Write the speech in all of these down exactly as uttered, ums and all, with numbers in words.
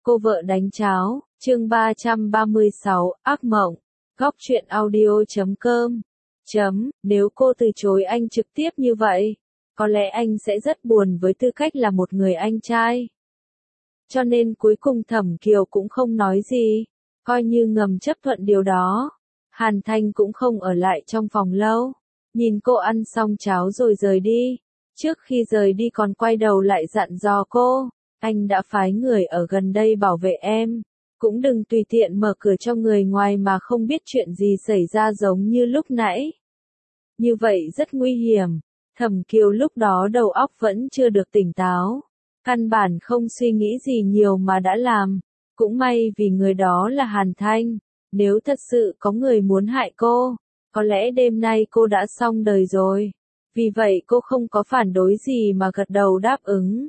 Cô vợ đánh cháo, chương ba trăm ba mươi sáu, ác mộng. Góc truyện audio chấm com. Chấm, nếu cô từ chối anh trực tiếp như vậy, có lẽ anh sẽ rất buồn với tư cách là một người anh trai. Cho nên cuối cùng Thẩm Kiều cũng không nói gì, coi như ngầm chấp thuận điều đó. Hàn Thanh cũng không ở lại trong phòng lâu, nhìn cô ăn xong cháo rồi rời đi. Trước khi rời đi còn quay đầu lại dặn dò cô, anh đã phái người ở gần đây bảo vệ em, cũng đừng tùy tiện mở cửa cho người ngoài mà không biết chuyện gì xảy ra giống như lúc nãy. Như vậy rất nguy hiểm. Thẩm Kiều lúc đó đầu óc vẫn chưa được tỉnh táo, căn bản không suy nghĩ gì nhiều mà đã làm. Cũng may vì người đó là Hàn Thanh, nếu thật sự có người muốn hại cô, có lẽ đêm nay cô đã xong đời rồi. Vì vậy cô không có phản đối gì mà gật đầu đáp ứng.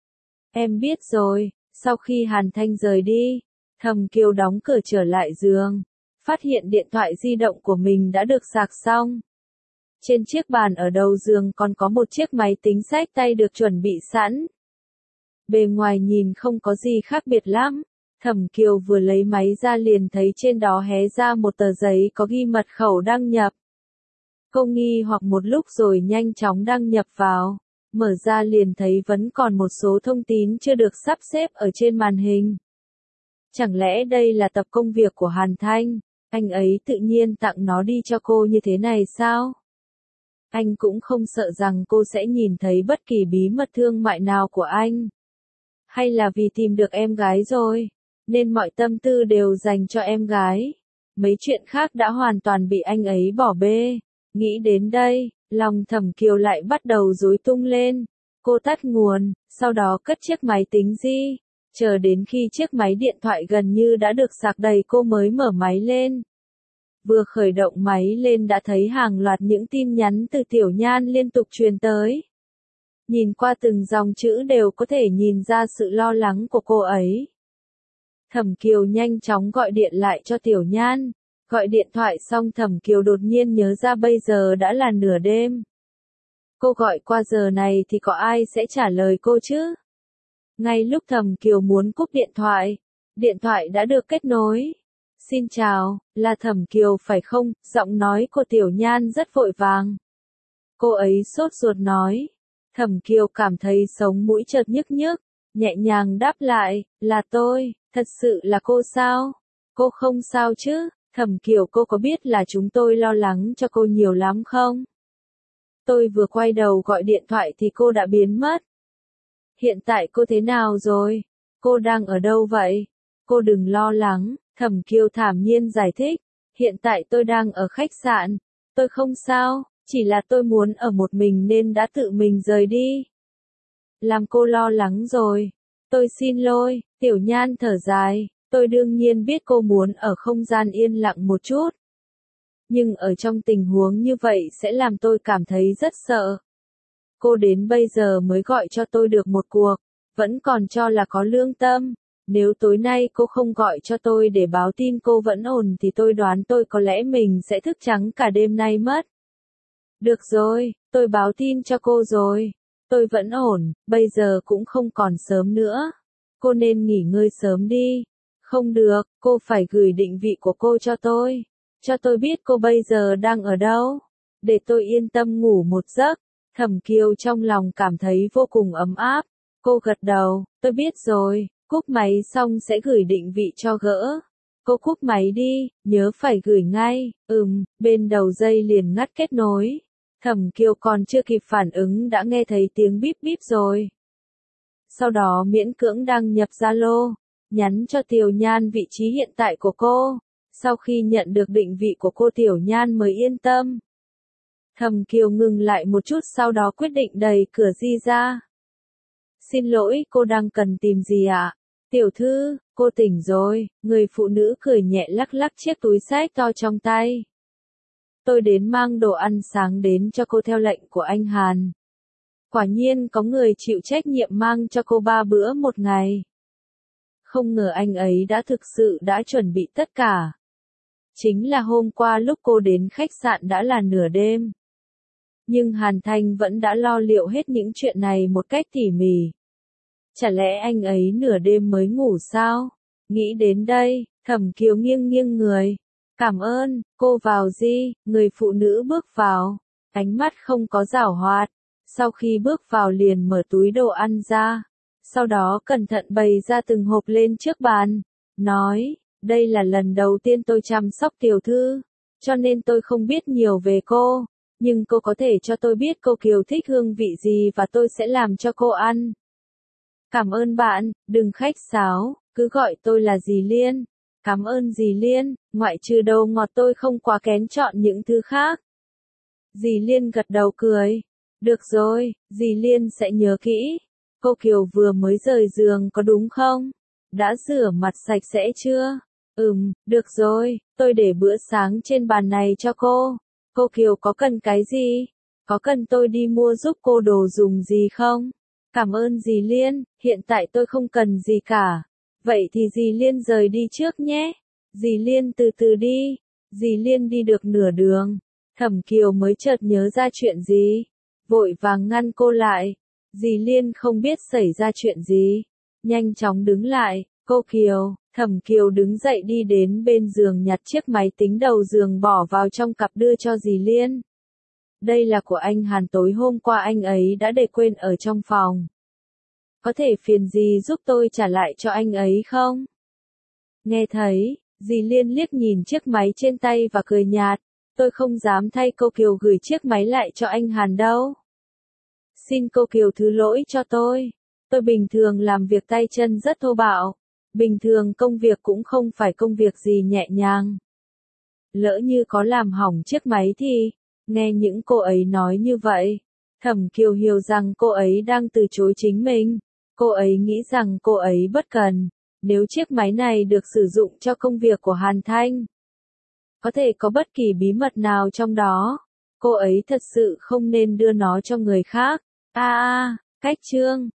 Em biết rồi. Sau khi Hàn Thanh rời đi, Thẩm Kiều đóng cửa trở lại giường, phát hiện điện thoại di động của mình đã được sạc xong. Trên chiếc bàn ở đầu giường còn có một chiếc máy tính xách tay được chuẩn bị sẵn. Bề ngoài nhìn không có gì khác biệt lắm. Thẩm Kiều vừa lấy máy ra liền thấy trên đó hé ra một tờ giấy có ghi mật khẩu đăng nhập. Cô nghi hoặc một lúc rồi nhanh chóng đăng nhập vào, mở ra liền thấy vẫn còn một số thông tin chưa được sắp xếp ở trên màn hình. Chẳng lẽ đây là tập công việc của Hàn Thanh, anh ấy tự nhiên tặng nó đi cho cô như thế này sao? Anh cũng không sợ rằng cô sẽ nhìn thấy bất kỳ bí mật thương mại nào của anh. Hay là vì tìm được em gái rồi, nên mọi tâm tư đều dành cho em gái. Mấy chuyện khác đã hoàn toàn bị anh ấy bỏ bê. Nghĩ đến đây, lòng Thẩm Kiều lại bắt đầu rối tung lên. Cô tắt nguồn, sau đó cất chiếc máy tính đi. Chờ đến khi chiếc máy điện thoại gần như đã được sạc đầy cô mới mở máy lên. Vừa khởi động máy lên đã thấy hàng loạt những tin nhắn từ Tiểu Nhan liên tục truyền tới. Nhìn qua từng dòng chữ đều có thể nhìn ra sự lo lắng của cô ấy. Thẩm Kiều nhanh chóng gọi điện lại cho Tiểu Nhan. Gọi điện thoại xong Thẩm Kiều đột nhiên nhớ ra bây giờ đã là nửa đêm. Cô gọi qua giờ này thì có ai sẽ trả lời cô chứ? Ngay lúc Thẩm Kiều muốn cúp điện thoại, điện thoại đã được kết nối. Xin chào, là Thẩm Kiều phải không? Giọng nói của Tiểu Nhan rất vội vàng. Cô ấy sốt ruột nói. Thẩm Kiều cảm thấy sống mũi chợt nhức nhức, nhẹ nhàng đáp lại, là tôi, thật sự là cô sao? Cô không sao chứ? Thẩm Kiều, cô có biết là chúng tôi lo lắng cho cô nhiều lắm không? Tôi vừa quay đầu gọi điện thoại thì cô đã biến mất. Hiện tại cô thế nào rồi? Cô đang ở đâu vậy? Cô đừng lo lắng, Thẩm Kiều thản nhiên giải thích. Hiện tại tôi đang ở khách sạn. Tôi không sao, chỉ là tôi muốn ở một mình nên đã tự mình rời đi. Làm cô lo lắng rồi. Tôi xin lỗi, Tiểu Nhan thở dài. Tôi đương nhiên biết cô muốn ở không gian yên lặng một chút. Nhưng ở trong tình huống như vậy sẽ làm tôi cảm thấy rất sợ. Cô đến bây giờ mới gọi cho tôi được một cuộc, vẫn còn cho là có lương tâm. Nếu tối nay cô không gọi cho tôi để báo tin cô vẫn ổn thì tôi đoán tôi có lẽ mình sẽ thức trắng cả đêm nay mất. Được rồi, tôi báo tin cho cô rồi. Tôi vẫn ổn, bây giờ cũng không còn sớm nữa. Cô nên nghỉ ngơi sớm đi. Không được, cô phải gửi định vị của cô cho tôi. Cho tôi biết cô bây giờ đang ở đâu. Để tôi yên tâm ngủ một giấc. Thẩm Kiều trong lòng cảm thấy vô cùng ấm áp. Cô gật đầu, tôi biết rồi, cúp máy xong sẽ gửi định vị cho gỡ. Cô cúp máy đi, nhớ phải gửi ngay. Ừm, bên đầu dây liền ngắt kết nối. Thẩm Kiều còn chưa kịp phản ứng đã nghe thấy tiếng bíp bíp rồi. Sau đó miễn cưỡng đăng nhập Zalo, nhắn cho Tiểu Nhan vị trí hiện tại của cô. Sau khi nhận được định vị của cô Tiểu Nhan mới yên tâm. Thẩm Kiều ngừng lại một chút sau đó quyết định đẩy cửa di ra. Xin lỗi, cô đang cần tìm gì ạ? Tiểu thư, cô tỉnh rồi, người phụ nữ cười nhẹ lắc lắc chiếc túi xách to trong tay. Tôi đến mang đồ ăn sáng đến cho cô theo lệnh của anh Hàn. Quả nhiên có người chịu trách nhiệm mang cho cô ba bữa một ngày. Không ngờ anh ấy đã thực sự đã chuẩn bị tất cả. Chính là hôm qua lúc cô đến khách sạn đã là nửa đêm. Nhưng Hàn Thanh vẫn đã lo liệu hết những chuyện này một cách tỉ mỉ. Chả lẽ anh ấy nửa đêm mới ngủ sao? Nghĩ đến đây, Thẩm Kiều nghiêng nghiêng người. Cảm ơn, cô vào đi, người phụ nữ bước vào. Ánh mắt không có giảo hoạt. Sau khi bước vào liền mở túi đồ ăn ra. Sau đó cẩn thận bày ra từng hộp lên trước bàn. Nói, đây là lần đầu tiên tôi chăm sóc tiểu thư. Cho nên tôi không biết nhiều về cô. Nhưng cô có thể cho tôi biết cô Kiều thích hương vị gì và tôi sẽ làm cho cô ăn. Cảm ơn bạn, đừng khách sáo, cứ gọi tôi là dì Liên. Cảm ơn dì Liên, ngoại trừ đầu ngọt tôi không quá kén chọn những thứ khác. Dì Liên gật đầu cười. Được rồi, dì Liên sẽ nhớ kỹ. Cô Kiều vừa mới rời giường có đúng không? Đã rửa mặt sạch sẽ chưa? Ừm, được rồi, tôi để bữa sáng trên bàn này cho cô. Cô Kiều có cần cái gì? Có cần tôi đi mua giúp cô đồ dùng gì không? Cảm ơn dì Liên, hiện tại tôi không cần gì cả. Vậy thì dì Liên rời đi trước nhé. Dì Liên từ từ đi. Dì Liên đi được nửa đường. Thẩm Kiều mới chợt nhớ ra chuyện gì. Vội vàng ngăn cô lại. Dì Liên không biết xảy ra chuyện gì. Nhanh chóng đứng lại. Cô Kiều, Thẩm Kiều đứng dậy đi đến bên giường nhặt chiếc máy tính đầu giường bỏ vào trong cặp đưa cho dì Liên. Đây là của anh Hàn, tối hôm qua anh ấy đã để quên ở trong phòng. Có thể phiền dì giúp tôi trả lại cho anh ấy không? Nghe thấy, dì Liên liếc nhìn chiếc máy trên tay và cười nhạt. Tôi không dám thay cô Kiều gửi chiếc máy lại cho anh Hàn đâu. Xin cô Kiều thứ lỗi cho tôi. Tôi bình thường làm việc tay chân rất thô bạo. Bình thường công việc cũng không phải công việc gì nhẹ nhàng. Lỡ như có làm hỏng chiếc máy thì, nghe những cô ấy nói như vậy, Thẩm Kiều hiểu rằng cô ấy đang từ chối chính mình. Cô ấy nghĩ rằng cô ấy bất cần. Nếu chiếc máy này được sử dụng cho công việc của Hàn Thanh, có thể có bất kỳ bí mật nào trong đó, cô ấy thật sự không nên đưa nó cho người khác. A a, cách chương